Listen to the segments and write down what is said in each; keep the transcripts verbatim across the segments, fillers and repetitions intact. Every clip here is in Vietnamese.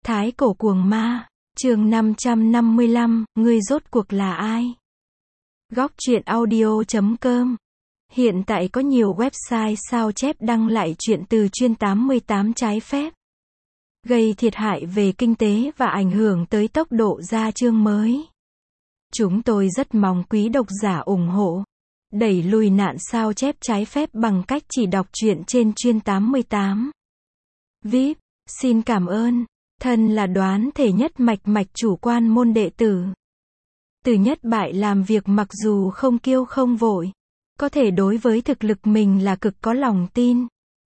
Thái cổ cuồng ma, chương năm trăm năm mươi lăm, ngươi rốt cuộc là ai? Góc truyện audio chấm com. Hiện tại có nhiều website sao chép đăng lại truyện từ chuyên tám mươi tám trái phép, gây thiệt hại về kinh tế và ảnh hưởng tới tốc độ ra chương mới. Chúng tôi rất mong quý độc giả ủng hộ, đẩy lùi nạn sao chép trái phép bằng cách chỉ đọc truyện trên chuyên tám mươi tám. vê i pê, xin cảm ơn. Thân là đoán thể nhất mạch mạch chủ quan môn đệ tử. Từ nhất bại làm việc mặc dù không kiêu không vội, có thể đối với thực lực mình là cực có lòng tin.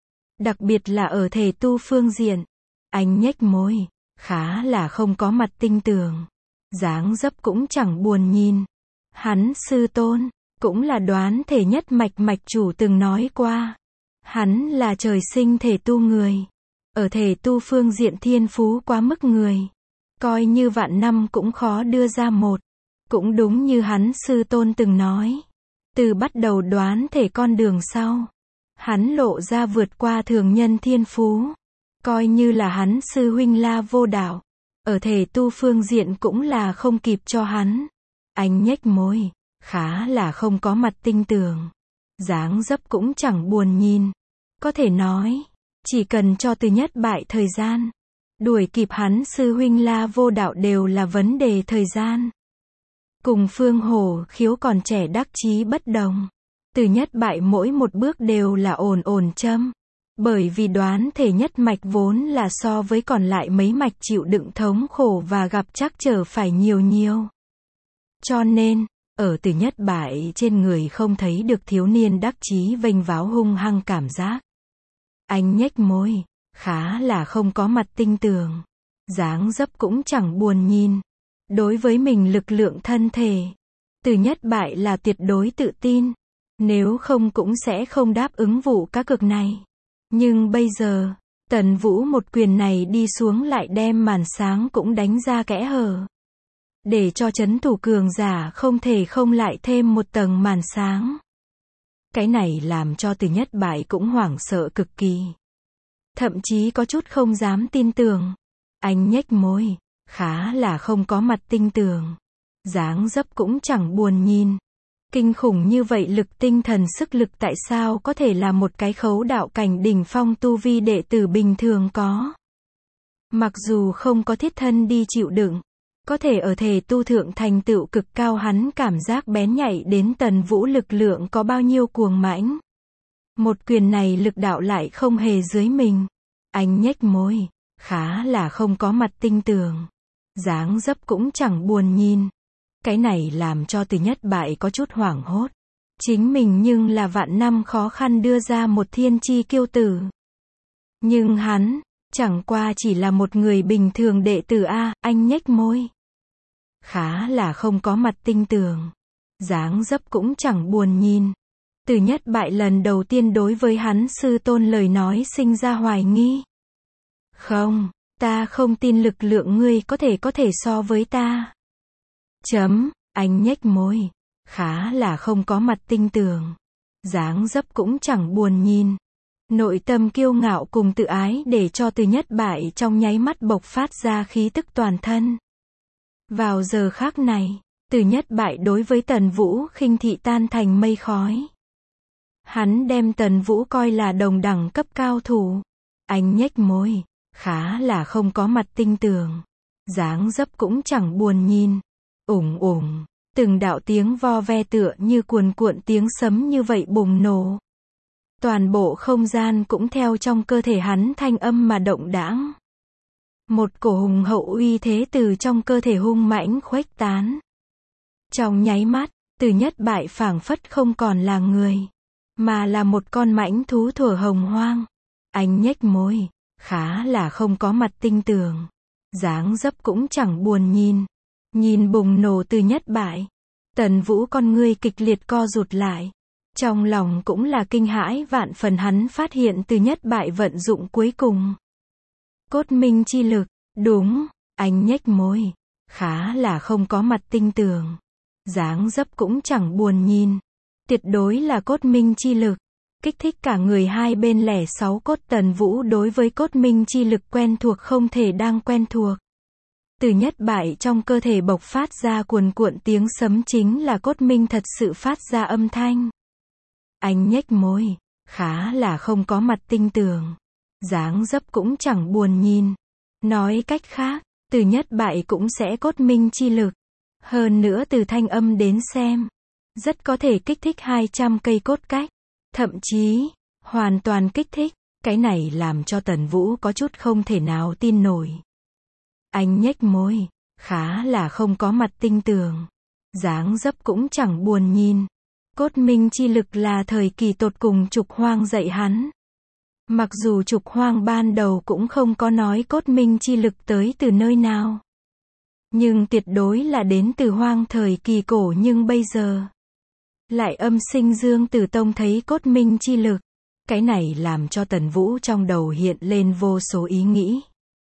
Đặc biệt là ở thể tu phương diện. Anh nhếch môi, khá là không có mặt tinh tường. Dáng dấp cũng chẳng buồn nhìn. Hắn sư tôn, cũng là đoán thể nhất mạch mạch chủ từng nói qua. Hắn là trời sinh thể tu người. Ở thể tu phương diện thiên phú quá mức người. Coi như vạn năm cũng khó đưa ra một. Cũng đúng như hắn sư tôn từng nói. Từ bắt đầu đoán thể con đường sau, hắn lộ ra vượt qua thường nhân thiên phú. Coi như là hắn sư huynh La Vô Đạo, ở thể tu phương diện cũng là không kịp cho hắn. Anh nhếch môi, khá là không có mặt tinh tường. Dáng dấp cũng chẳng buồn nhìn. Có thể nói, chỉ cần cho từ nhất bại thời gian, đuổi kịp hắn sư huynh La Vô Đạo đều là vấn đề thời gian. Cùng Phương Hổ Khiếu còn trẻ đắc chí bất đồng. Từ nhất bại mỗi một bước đều là ổn ổn châm. Bởi vì đoán thể nhất mạch vốn là so với còn lại mấy mạch chịu đựng thống khổ và gặp trắc trở phải nhiều nhiều. Cho nên, ở từ nhất bại trên người không thấy được thiếu niên đắc chí vênh váo hung hăng cảm giác. Anh nhếch môi, khá là không có mặt tinh tường. Dáng dấp cũng chẳng buồn nhìn. Đối với mình lực lượng thân thể, từ nhất bại là tuyệt đối tự tin. Nếu không cũng sẽ không đáp ứng vụ cá cược này. Nhưng bây giờ, Tần Vũ một quyền này đi xuống lại đem màn sáng cũng đánh ra kẽ hở. Để cho trấn thủ cường giả không thể không lại thêm một tầng màn sáng. Cái này làm cho từ nhất bại cũng hoảng sợ cực kỳ. Thậm chí có chút không dám tin tưởng. Anh nhếch môi, khá là không có mặt tinh tường. Dáng dấp cũng chẳng buồn nhìn. Kinh khủng như vậy lực tinh thần sức lực tại sao có thể là một cái khấu đạo cảnh đỉnh phong tu vi đệ tử bình thường có. Mặc dù không có thiết thân đi chịu đựng, có thể ở thể tu thượng thành tựu cực cao hắn cảm giác bén nhạy đến Tần Vũ lực lượng có bao nhiêu cuồng mãnh. Một quyền này lực đạo lại không hề dưới mình. Anh nhếch môi, khá là không có mặt tinh tường. Dáng dấp cũng chẳng buồn nhìn. Cái này làm cho từ nhất bại có chút hoảng hốt. Chính mình nhưng là vạn năm khó khăn đưa ra một thiên chi kiêu tử. Nhưng hắn, chẳng qua chỉ là một người bình thường đệ tử a. Anh nhếch môi, khá là không có mặt tinh tường. Dáng dấp cũng chẳng buồn nhìn. Từ nhất bại lần đầu tiên đối với hắn sư tôn lời nói sinh ra hoài nghi. Không, ta không tin lực lượng ngươi có thể có thể so với ta. Chấm, anh nhếch môi, khá là không có mặt tinh tường. Dáng dấp cũng chẳng buồn nhìn. Nội tâm kiêu ngạo cùng tự ái để cho từ nhất bại trong nháy mắt bộc phát ra khí tức toàn thân. Vào giờ khác này, từ nhất bại đối với Tần Vũ khinh thị tan thành mây khói. Hắn đem Tần Vũ coi là đồng đẳng cấp cao thủ. Anh nhếch môi, khá là không có mặt tinh tường. Dáng dấp cũng chẳng buồn nhìn. Ủng ủng, từng đạo tiếng vo ve tựa như cuồn cuộn tiếng sấm như vậy bùng nổ. Toàn bộ không gian cũng theo trong cơ thể hắn thanh âm mà động đãng. Một cổ hùng hậu uy thế từ trong cơ thể hung mãnh khuếch tán. Trong nháy mắt, từ nhất bại phảng phất không còn là người, mà là một con mãnh thú thuở hồng hoang. Anh nhếch môi, khá là không có mặt tinh tường. Dáng dấp cũng chẳng buồn nhìn. Nhìn bùng nổ từ nhất bại, Tần Vũ con ngươi kịch liệt co rụt lại. Trong lòng cũng là kinh hãi vạn phần hắn phát hiện từ nhất bại vận dụng cuối cùng. Cốt minh chi lực, đúng, anh nhếch môi, khá là không có mặt tinh tường. Dáng dấp cũng chẳng buồn nhìn. Tuyệt đối là cốt minh chi lực. kích thích cả người hai bên lẻ sáu cốt Tần Vũ đối với cốt minh chi lực quen thuộc không thể đang quen thuộc. Từ nhất bại trong cơ thể bộc phát ra cuồn cuộn tiếng sấm chính là cốt minh thật sự phát ra âm thanh. Anh nhếch môi, khá là không có mặt tinh tường. Dáng dấp cũng chẳng buồn nhìn. Nói cách khác, từ nhất bại cũng sẽ cốt minh chi lực. Hơn nữa từ thanh âm đến xem, rất có thể kích thích hai trăm cây cốt cách. Thậm chí, hoàn toàn kích thích. Cái này làm cho Tần Vũ có chút không thể nào tin nổi. Anh nhếch môi, khá là không có mặt tinh tường. Dáng dấp cũng chẳng buồn nhìn. Cốt minh chi lực là thời kỳ tột cùng Trục Hoang dạy hắn. Mặc dù Trục Hoang ban đầu cũng không có nói cốt minh chi lực tới từ nơi nào. Nhưng tuyệt đối là đến từ Hoang thời kỳ cổ, nhưng bây giờ lại âm sinh Dương Tử Tông thấy cốt minh chi lực. Cái này làm cho Tần Vũ trong đầu hiện lên vô số ý nghĩ.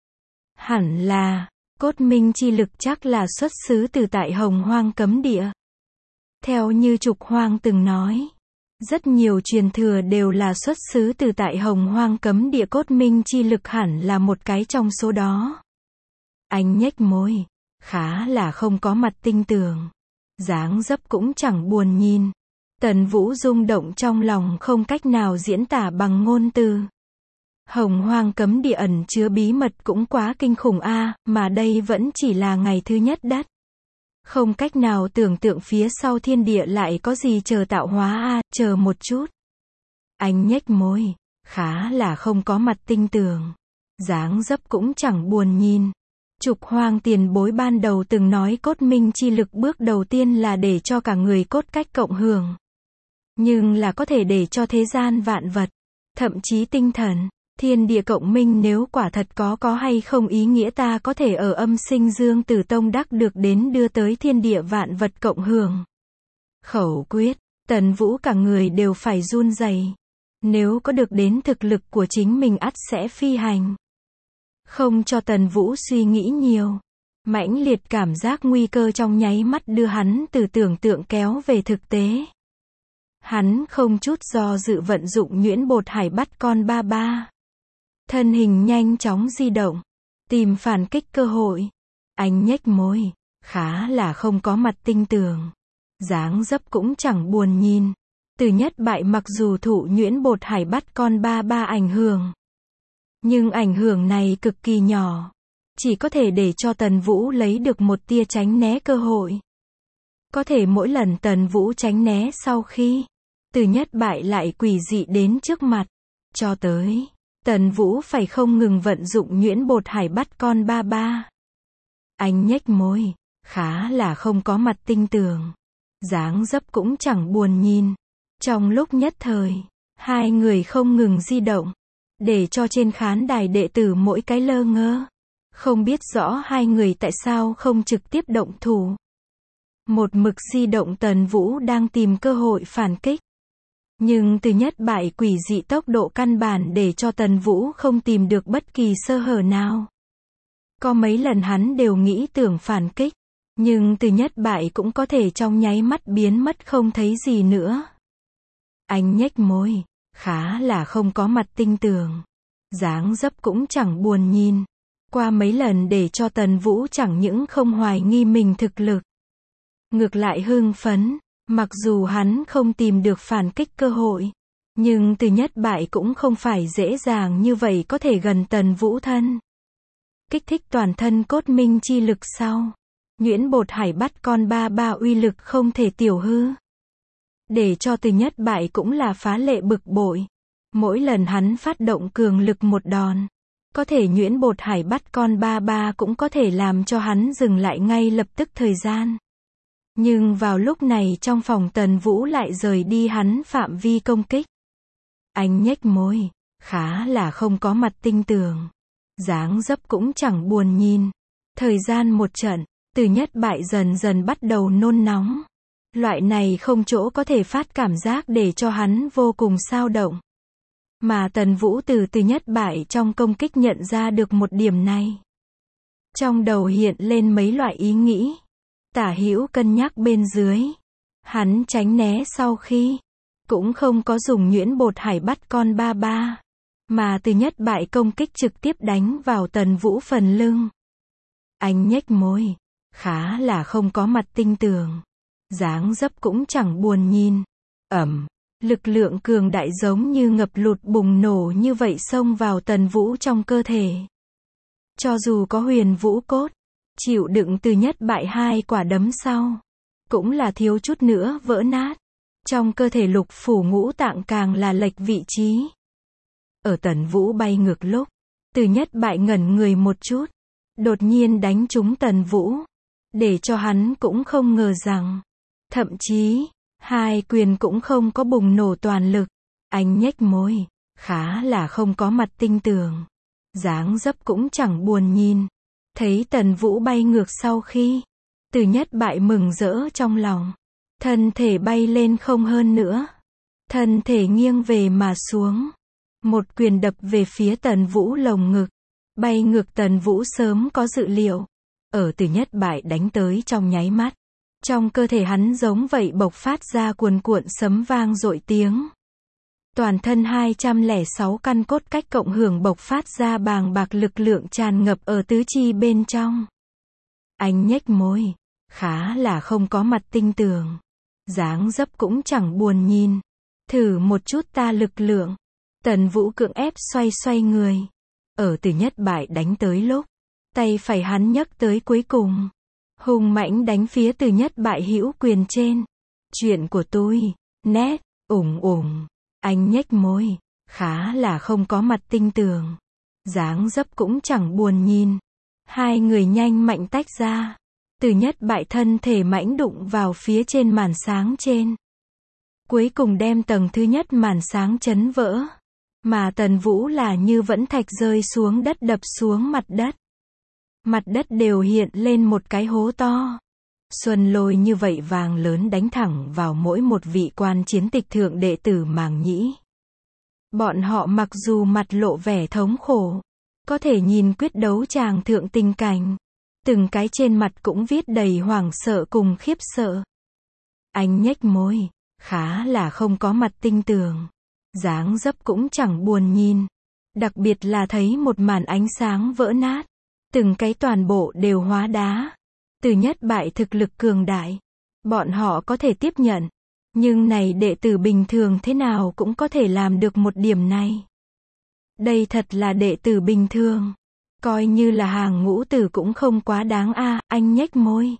Hẳn là, cốt minh chi lực chắc là xuất xứ từ tại Hồng Hoang cấm địa. Theo như Trục Hoang từng nói, rất nhiều truyền thừa đều là xuất xứ từ tại Hồng Hoang cấm địa, cốt minh chi lực hẳn là một cái trong số đó. Anh nhếch môi, khá là không có mặt tinh tường. Dáng dấp cũng chẳng buồn nhìn. Tần Vũ rung động trong lòng không cách nào diễn tả bằng ngôn từ. Hồng Hoang cấm địa ẩn chứa bí mật cũng quá kinh khủng a, mà đây vẫn chỉ là ngày thứ nhất đất. Không cách nào tưởng tượng phía sau thiên địa lại có gì chờ tạo hóa a, chờ một chút. Anh nhếch môi, khá là không có mặt tinh tường. Dáng dấp cũng chẳng buồn nhìn. Trục Hoang tiền bối ban đầu từng nói cốt minh chi lực bước đầu tiên là để cho cả người cốt cách cộng hưởng. Nhưng là có thể để cho thế gian vạn vật, thậm chí tinh thần, thiên địa cộng minh, nếu quả thật có có hay không ý nghĩa ta có thể ở âm sinh Dương Tử Tông đắc được đến đưa tới thiên địa vạn vật cộng hưởng. Khẩu quyết, Tần Vũ cả người đều phải run rẩy. Nếu có được đến thực lực của chính mình ắt sẽ phi hành. Không cho Tần Vũ suy nghĩ nhiều. Mãnh liệt cảm giác nguy cơ trong nháy mắt đưa hắn từ tưởng tượng kéo về thực tế. Hắn không chút do dự vận dụng nhuyễn bột hải bắt con ba ba. Thân hình nhanh chóng di động, tìm phản kích cơ hội. Anh nhếch môi, khá là không có mặt tinh tường. Dáng dấp cũng chẳng buồn nhìn. Từ nhất bại mặc dù thụ nhuyễn bột hải bắt con ba ba ảnh hưởng. Nhưng ảnh hưởng này cực kỳ nhỏ. Chỉ có thể để cho Tần Vũ lấy được một tia tránh né cơ hội. Có thể mỗi lần Tần Vũ tránh né sau khi từ nhất bại lại quỷ dị đến trước mặt. Cho tới Tần Vũ phải không ngừng vận dụng nhuyễn bột hải bắt con ba ba. Anh nhếch môi, khá là không có mặt tinh tường. Dáng dấp cũng chẳng buồn nhìn. Trong lúc nhất thời, hai người không ngừng di động, để cho trên khán đài đệ tử mỗi cái lơ ngơ. Không biết rõ hai người tại sao không trực tiếp động thủ. Một mực di động, Tần Vũ đang tìm cơ hội phản kích. Nhưng từ nhất bại quỷ dị tốc độ căn bản để cho Tần Vũ không tìm được bất kỳ sơ hở nào. Có mấy lần hắn đều nghĩ tưởng phản kích, nhưng từ nhất bại cũng có thể trong nháy mắt biến mất không thấy gì nữa. Anh nhếch môi, khá là không có mặt tinh tường. Dáng dấp cũng chẳng buồn nhìn. Qua mấy lần để cho Tần Vũ chẳng những không hoài nghi mình thực lực, ngược lại hưng phấn. Mặc dù hắn không tìm được phản kích cơ hội, nhưng từ nhất bại cũng không phải dễ dàng như vậy có thể gần Tần Vũ thân. Kích thích toàn thân cốt minh chi lực sau, nhuyễn bột hải bắt con ba ba uy lực không thể tiểu hư. Để cho từ nhất bại cũng là phá lệ bực bội. Mỗi lần hắn phát động cường lực một đòn, có thể nhuyễn bột hải bắt con ba ba cũng có thể làm cho hắn dừng lại ngay lập tức thời gian. Nhưng vào lúc này trong phòng Tần Vũ lại rời đi hắn phạm vi công kích. Anh nhếch môi, khá là không có mặt tinh tường. Dáng dấp cũng chẳng buồn nhìn. Thời gian một trận, từ nhất bại dần dần bắt đầu nôn nóng. Loại này không chỗ có thể phát cảm giác để cho hắn vô cùng xao động. Mà Tần Vũ từ từ nhất bại trong công kích nhận ra được một điểm này. Trong đầu hiện lên mấy loại ý nghĩ. Tả hữu cân nhắc bên dưới. Hắn tránh né sau khi cũng không có dùng nhuyễn bột hải bắt con ba ba, mà Từ Nhất Bại công kích trực tiếp đánh vào Tần Vũ phần lưng. Anh nhếch môi, khá là không có mặt tinh tường, dáng dấp cũng chẳng buồn nhìn. Ầm, lực lượng cường đại giống như ngập lụt bùng nổ như vậy xông vào Tần Vũ trong cơ thể. Cho dù có huyền vũ cốt, chịu đựng Từ Nhất Bại hai quả đấm sau, cũng là thiếu chút nữa vỡ nát. Trong cơ thể lục phủ ngũ tạng càng là lệch vị trí. Ở Tần Vũ bay ngược lúc, Từ Nhất Bại ngẩn người một chút, đột nhiên đánh trúng Tần Vũ, để cho hắn cũng không ngờ rằng, thậm chí, hai quyền cũng không có bùng nổ toàn lực. Anh nhếch môi, khá là không có mặt tinh tường, dáng dấp cũng chẳng buồn nhìn. Thấy Tần Vũ bay ngược sau khi, Từ Nhất Bại mừng rỡ trong lòng, thân thể bay lên không hơn nữa, thân thể nghiêng về mà xuống, một quyền đập về phía Tần Vũ lồng ngực. Bay ngược Tần Vũ sớm có dự liệu, ở Từ Nhất Bại đánh tới trong nháy mắt, trong cơ thể hắn giống vậy bộc phát ra cuồn cuộn sấm vang dội tiếng. Toàn thân hai trăm lẻ sáu căn cốt cách cộng hưởng bộc phát ra bàng bạc lực lượng tràn ngập ở tứ chi bên trong. Anh nhếch môi, khá là không có mặt tinh tường, dáng dấp cũng chẳng buồn nhìn. Thử một chút ta lực lượng. Tần Vũ cưỡng ép xoay xoay người. Ở Từ Nhất Bại đánh tới lúc, tay phải hắn nhấc tới cuối cùng, hùng mãnh đánh phía Từ Nhất Bại hữu quyền trên. Chuyện của tôi, nét, ủng ủng. Anh nhếch môi, khá là không có mặt tinh tường, dáng dấp cũng chẳng buồn nhìn. Hai người nhanh mạnh tách ra. Từ Nhất Bại thân thể mãnh đụng vào phía trên màn sáng trên, cuối cùng đem tầng thứ nhất màn sáng chấn vỡ. Mà Tần Vũ là như vẫn thạch rơi xuống đất đập xuống mặt đất. Mặt đất đều hiện lên một cái hố to. Xuân Lôi như vậy vàng lớn đánh thẳng vào mỗi một vị quan chiến tịch thượng đệ tử Màng Nhĩ. Bọn họ mặc dù mặt lộ vẻ thống khổ, có thể nhìn quyết đấu tràng thượng tình cảnh, từng cái trên mặt cũng viết đầy hoảng sợ cùng khiếp sợ. Anh nhếch môi, khá là không có mặt tinh tường, dáng dấp cũng chẳng buồn nhìn. Đặc biệt là thấy một màn ánh sáng vỡ nát, từng cái toàn bộ đều hóa đá. Từ Nhất Bại thực lực cường đại, bọn họ có thể tiếp nhận, nhưng này đệ tử bình thường thế nào cũng có thể làm được một điểm này. Đây thật là đệ tử bình thường, coi như là hàng ngũ tử cũng không quá đáng a. À, anh nhếch môi,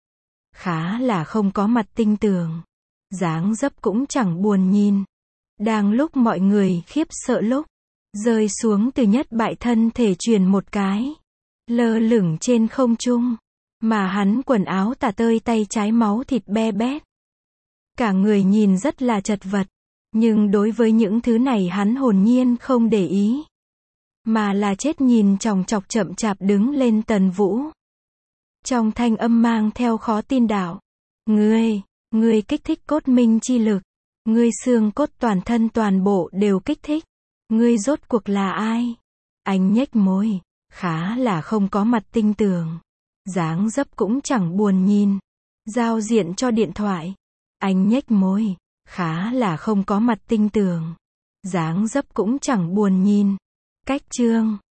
khá là không có mặt tinh tường, dáng dấp cũng chẳng buồn nhìn. Đang lúc mọi người khiếp sợ lúc, rơi xuống Từ Nhất Bại thân thể chuyển một cái, lơ lửng trên không trung, mà hắn quần áo tả tơi tay trái máu thịt be bét. Cả người nhìn rất là chật vật, nhưng đối với những thứ này hắn hồn nhiên không để ý, mà là chết nhìn chòng chọc chậm chạp đứng lên Tần Vũ. Trong thanh âm mang theo khó tin đạo, ngươi, ngươi kích thích cốt minh chi lực, ngươi xương cốt toàn thân toàn bộ đều kích thích, ngươi rốt cuộc là ai? Anh nhếch môi, khá là không có mặt tinh tường, dáng dấp cũng chẳng buồn nhìn. Giao diện cho điện thoại. Anh nhếch môi, khá là không có mặt tinh tường, dáng dấp cũng chẳng buồn nhìn. Cách chương